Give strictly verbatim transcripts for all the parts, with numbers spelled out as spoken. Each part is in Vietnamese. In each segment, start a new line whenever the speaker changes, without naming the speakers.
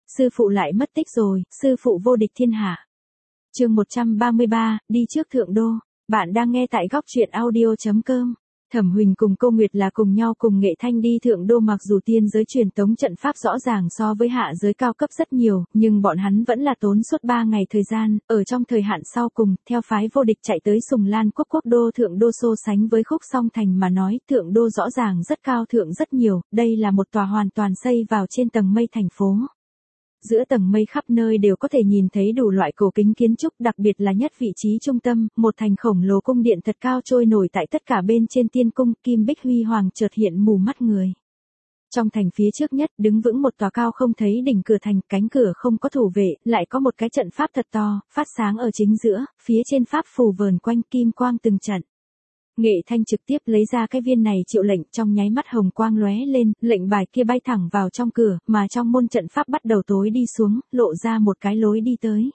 sư phụ lại mất tích rồi, sư phụ vô địch thiên hạ. Chương một trăm ba mươi ba, đi trước thượng đô. Bạn đang nghe tại góc truyện audio chấm com. Thẩm Huỳnh cùng Cô Nguyệt là cùng nhau cùng Nghệ Thanh đi thượng đô, mặc dù tiên giới truyền tống trận pháp rõ ràng so với hạ giới cao cấp rất nhiều, nhưng bọn hắn vẫn là tốn suốt ba ngày thời gian, ở trong thời hạn sau cùng, theo phái vô địch chạy tới Sùng Lan quốc quốc đô thượng đô. So sánh với Khúc Song Thành mà nói, thượng đô rõ ràng rất cao thượng rất nhiều, đây là một tòa hoàn toàn xây vào trên tầng mây thành phố. Giữa tầng mây khắp nơi đều có thể nhìn thấy đủ loại cổ kính kiến trúc, đặc biệt là nhất vị trí trung tâm, một thành khổng lồ cung điện thật cao trôi nổi tại tất cả bên trên tiên cung, kim bích huy hoàng chợt hiện mù mắt người. Trong thành phía trước nhất, đứng vững một tòa cao không thấy đỉnh cửa thành, cánh cửa không có thủ vệ, lại có một cái trận pháp thật to, phát sáng ở chính giữa, phía trên pháp phù vờn quanh kim quang từng trận. Nghệ Thanh trực tiếp lấy ra cái viên này triệu lệnh, trong nháy mắt hồng quang lóe lên, lệnh bài kia bay thẳng vào trong cửa, mà trong môn trận pháp bắt đầu tối đi xuống, lộ ra một cái lối đi tới.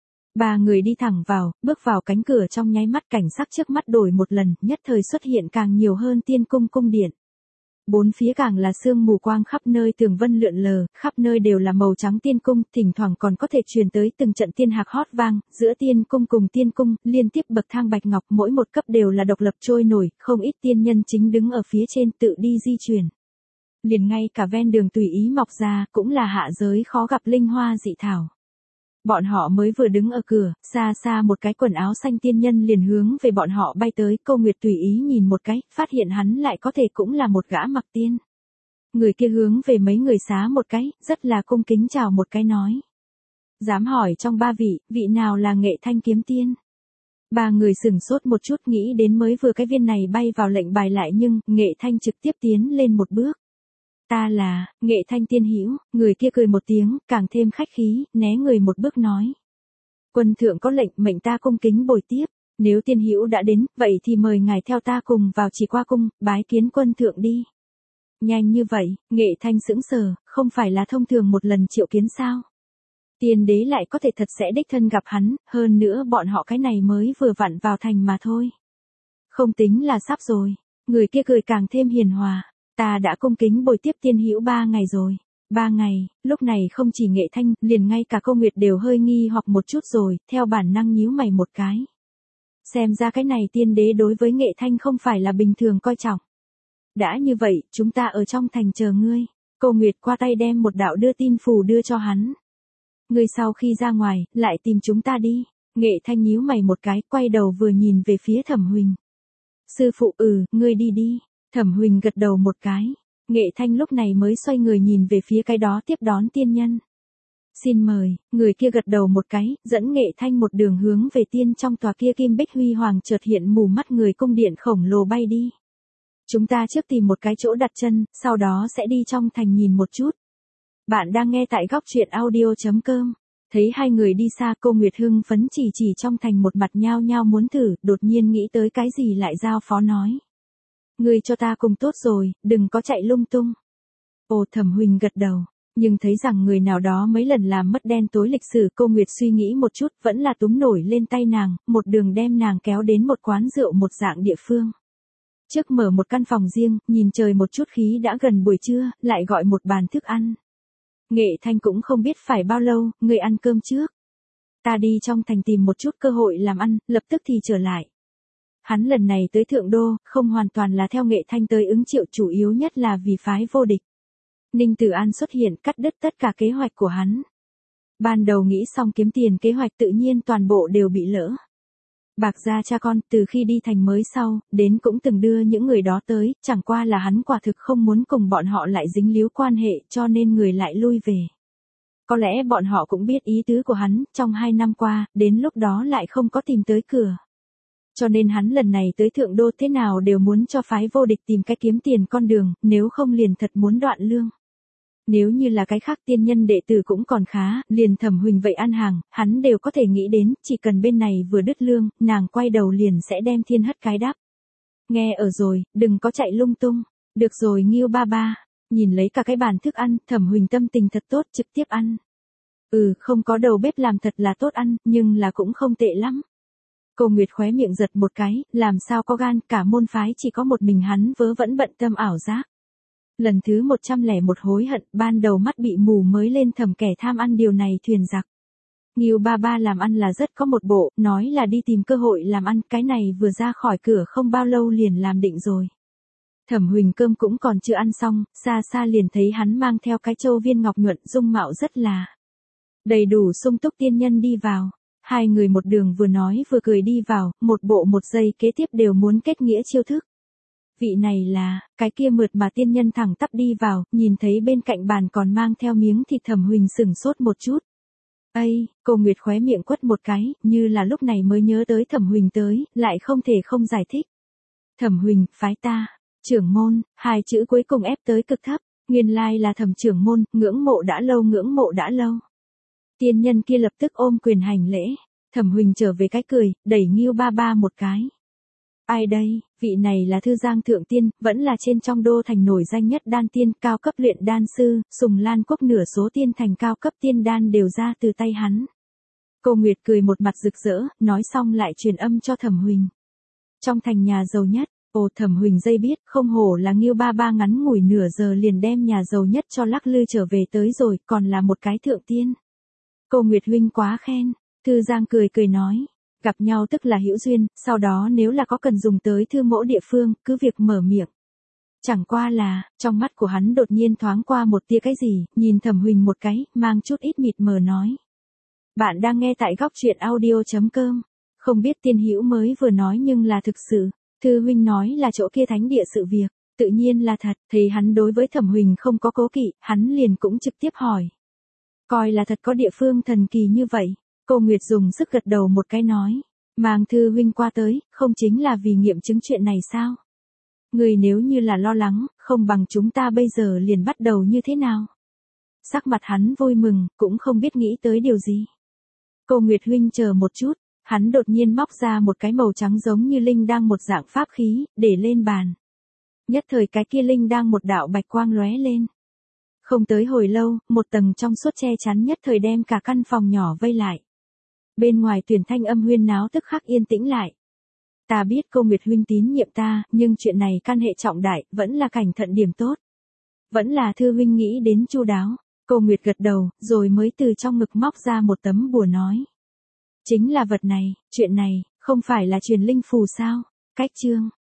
Ba người đi thẳng vào, bước vào cánh cửa, trong nháy mắt cảnh sắc trước mắt đổi một lần, nhất thời xuất hiện càng nhiều hơn tiên cung cung điện. Bốn phía càng là sương mù quang khắp nơi, tường vân lượn lờ, khắp nơi đều là màu trắng tiên cung, thỉnh thoảng còn có thể truyền tới từng trận tiên hạc hót vang, giữa tiên cung cùng tiên cung, liên tiếp bậc thang bạch ngọc, mỗi một cấp đều là độc lập trôi nổi, không ít tiên nhân chính đứng ở phía trên tự đi di chuyển. Liền ngay cả ven đường tùy ý mọc ra, cũng là hạ giới khó gặp linh hoa dị thảo. Bọn họ mới vừa đứng ở cửa, xa xa một cái quần áo xanh tiên nhân liền hướng về bọn họ bay tới. Cô Nguyệt tùy ý nhìn một cái, phát hiện hắn lại có thể cũng là một gã mặc tiên. Người kia hướng về mấy người xá một cái, rất là cung kính chào một cái nói. Dám hỏi trong ba vị, vị nào là Nghệ Thanh kiếm tiên? Ba người sửng sốt một chút, nghĩ đến mới vừa cái viên này bay vào lệnh bài lại, nhưng Nghệ Thanh trực tiếp tiến lên một bước. Ta là, Nghệ Thanh tiên hữu. Người kia cười một tiếng, càng thêm khách khí, né người một bước nói. Quân thượng có lệnh, mệnh ta cung kính bồi tiếp, nếu tiên hữu đã đến, vậy thì mời ngài theo ta cùng vào Chỉ Qua cung, bái kiến quân thượng đi. Nhanh như vậy, Nghệ Thanh sững sờ, không phải là thông thường một lần triệu kiến sao? Tiên đế lại có thể thật sẽ đích thân gặp hắn, hơn nữa bọn họ cái này mới vừa vặn vào thành mà thôi. Không tính là sắp rồi. Người kia cười càng thêm hiền hòa. Ta đã cung kính bồi tiếp tiên hữu ba ngày rồi. Ba ngày, lúc này không chỉ Nghệ Thanh, liền ngay cả Cô Nguyệt đều hơi nghi hoặc một chút rồi, theo bản năng nhíu mày một cái. Xem ra cái này tiên đế đối với Nghệ Thanh không phải là bình thường coi trọng. Đã như vậy, chúng ta ở trong thành chờ ngươi. Cô Nguyệt qua tay đem một đạo đưa tin phù đưa cho hắn. Ngươi sau khi ra ngoài, lại tìm chúng ta đi. Nghệ Thanh nhíu mày một cái, quay đầu vừa nhìn về phía Thẩm Huỳnh. Sư phụ, ừ, ngươi đi đi. Thẩm Huỳnh gật đầu một cái. Nghệ Thanh lúc này mới xoay người nhìn về phía cái đó tiếp đón tiên nhân. Xin mời. Người kia gật đầu một cái, dẫn Nghệ Thanh một đường hướng về tiên trong tòa kia kim bích huy hoàng chợt hiện mù mắt người cung điện khổng lồ bay đi. Chúng ta trước tìm một cái chỗ đặt chân, sau đó sẽ đi trong thành nhìn một chút. Bạn đang nghe tại góc truyện audio chấm com. Thấy hai người đi xa, Cô Nguyệt hưng phấn chỉ chỉ trong thành một mặt nhao nhao muốn thử, đột nhiên nghĩ tới cái gì lại giao phó nói. Ngươi cho ta cùng tốt rồi, đừng có chạy lung tung. Ồ, Thẩm Huỳnh gật đầu, nhưng thấy rằng người nào đó mấy lần làm mất đen tối lịch sử. Cô Nguyệt suy nghĩ một chút, vẫn là túm nổi lên tay nàng, một đường đem nàng kéo đến một quán rượu một dạng địa phương. Trước mở một căn phòng riêng, nhìn trời một chút khí đã gần buổi trưa, lại gọi một bàn thức ăn. Nghệ Thanh cũng không biết phải bao lâu, ngươi ăn cơm trước. Ta đi trong thành tìm một chút cơ hội làm ăn, lập tức thì trở lại. Hắn lần này tới thượng đô, không hoàn toàn là theo Nghệ Thanh tới ứng triệu, chủ yếu nhất là vì phái vô địch. Ninh Tử An xuất hiện cắt đứt tất cả kế hoạch của hắn. Ban đầu nghĩ xong kiếm tiền kế hoạch tự nhiên toàn bộ đều bị lỡ. Bạc gia cha con, từ khi đi thành mới sau, đến cũng từng đưa những người đó tới, chẳng qua là hắn quả thực không muốn cùng bọn họ lại dính líu quan hệ, cho nên người lại lui về. Có lẽ bọn họ cũng biết ý tứ của hắn, trong hai năm qua, đến lúc đó lại không có tìm tới cửa. Cho nên hắn lần này tới thượng đô thế nào đều muốn cho phái vô địch tìm cái kiếm tiền con đường, nếu không liền thật muốn đoạn lương. Nếu như là cái khác tiên nhân đệ tử cũng còn khá, liền Thẩm Huỳnh vậy ăn hàng, hắn đều có thể nghĩ đến, chỉ cần bên này vừa đứt lương, nàng quay đầu liền sẽ đem thiên hất cái đáp. Nghe ở rồi, đừng có chạy lung tung. Được rồi Nghiêu ba ba. Nhìn lấy cả cái bàn thức ăn, Thẩm Huỳnh tâm tình thật tốt, trực tiếp ăn. Ừ, không có đầu bếp làm thật là tốt ăn, nhưng là cũng không tệ lắm. Cô Nguyệt khóe miệng giật một cái, làm sao có gan, cả môn phái chỉ có một mình hắn vớ vẫn bận tâm ảo giác. Lần thứ một trăm lẻ một hối hận, ban đầu mắt bị mù mới lên thầm kẻ tham ăn điều này thuyền giặc. Ngưu ba ba làm ăn là rất có một bộ, nói là đi tìm cơ hội làm ăn, cái này vừa ra khỏi cửa không bao lâu liền làm định rồi. Thẩm Huỳnh cơm cũng còn chưa ăn xong, xa xa liền thấy hắn mang theo cái châu viên ngọc nhuận, dung mạo rất là đầy đủ sung túc tiên nhân đi vào. Hai người một đường vừa nói vừa cười đi vào, một bộ một giây kế tiếp đều muốn kết nghĩa chiêu thức. Vị này là, cái kia mượt mà tiên nhân thẳng tắp đi vào, nhìn thấy bên cạnh bàn còn mang theo miếng thịt. Thẩm Huỳnh sửng sốt một chút. Ây, cô Nguyệt khóe miệng quất một cái, như là lúc này mới nhớ tới Thẩm Huỳnh tới, lại không thể không giải thích. Thẩm Huỳnh, phái ta, trưởng môn, hai chữ cuối cùng ép tới cực thấp, nguyên lai là Thẩm trưởng môn, ngưỡng mộ đã lâu ngưỡng mộ đã lâu. Tiên nhân kia lập tức ôm quyền hành lễ, Thẩm Huỳnh trở về cái cười, đẩy Ngưu ba ba một cái. Ai đây, vị này là Thư Giang Thượng Tiên, vẫn là trên trong đô thành nổi danh nhất đan tiên, cao cấp luyện đan sư, Sùng Lan Quốc nửa số tiên thành cao cấp tiên đan đều ra từ tay hắn. Cô Nguyệt cười một mặt rực rỡ, nói xong lại truyền âm cho Thẩm Huỳnh. Trong thành nhà giàu nhất, ồ Thẩm Huỳnh dây biết, không hổ là Ngưu ba ba ngắn ngủi nửa giờ liền đem nhà giàu nhất cho lắc lư trở về tới rồi, còn là một cái thượng tiên. Cô Nguyệt huynh quá khen, Thư Giang cười cười nói. Gặp nhau tức là hữu duyên, sau đó nếu là có cần dùng tới thư mỗ địa phương, cứ việc mở miệng. Chẳng qua là, trong mắt của hắn đột nhiên thoáng qua một tia cái gì, nhìn Thẩm Huỳnh một cái, mang chút ít mịt mờ nói. Bạn đang nghe tại góc truyện audio chấm com. Không biết tiên hữu mới vừa nói nhưng là thực sự, Thư huynh nói là chỗ kia thánh địa sự việc, tự nhiên là thật, thì hắn đối với Thẩm Huỳnh không có cố kỵ, hắn liền cũng trực tiếp hỏi. Coi là thật có địa phương thần kỳ như vậy. Cô Nguyệt dùng sức gật đầu một cái nói, mang Thư huynh qua tới, không chính là vì nghiệm chứng chuyện này sao? Người nếu như là lo lắng, không bằng chúng ta bây giờ liền bắt đầu như thế nào? Sắc mặt hắn vui mừng, cũng không biết nghĩ tới điều gì. Cô Nguyệt huynh chờ một chút, hắn đột nhiên móc ra một cái màu trắng giống như linh đang một dạng pháp khí, để lên bàn. Nhất thời cái kia linh đang một đạo bạch quang lóe lên. Không tới hồi lâu, một tầng trong suốt che chắn nhất thời đem cả căn phòng nhỏ vây lại. Bên ngoài Tuyển thanh âm huyên náo tức khắc yên tĩnh lại. Ta biết cô Nguyệt huynh tín nhiệm ta, nhưng chuyện này căn hệ trọng đại, vẫn là cẩn thận điểm tốt. Vẫn là Thư huynh nghĩ đến chu đáo. Cô Nguyệt gật đầu, rồi mới từ trong ngực móc ra một tấm bùa nói. Chính là vật này, chuyện này, không phải là truyền linh phù sao? Cách chương.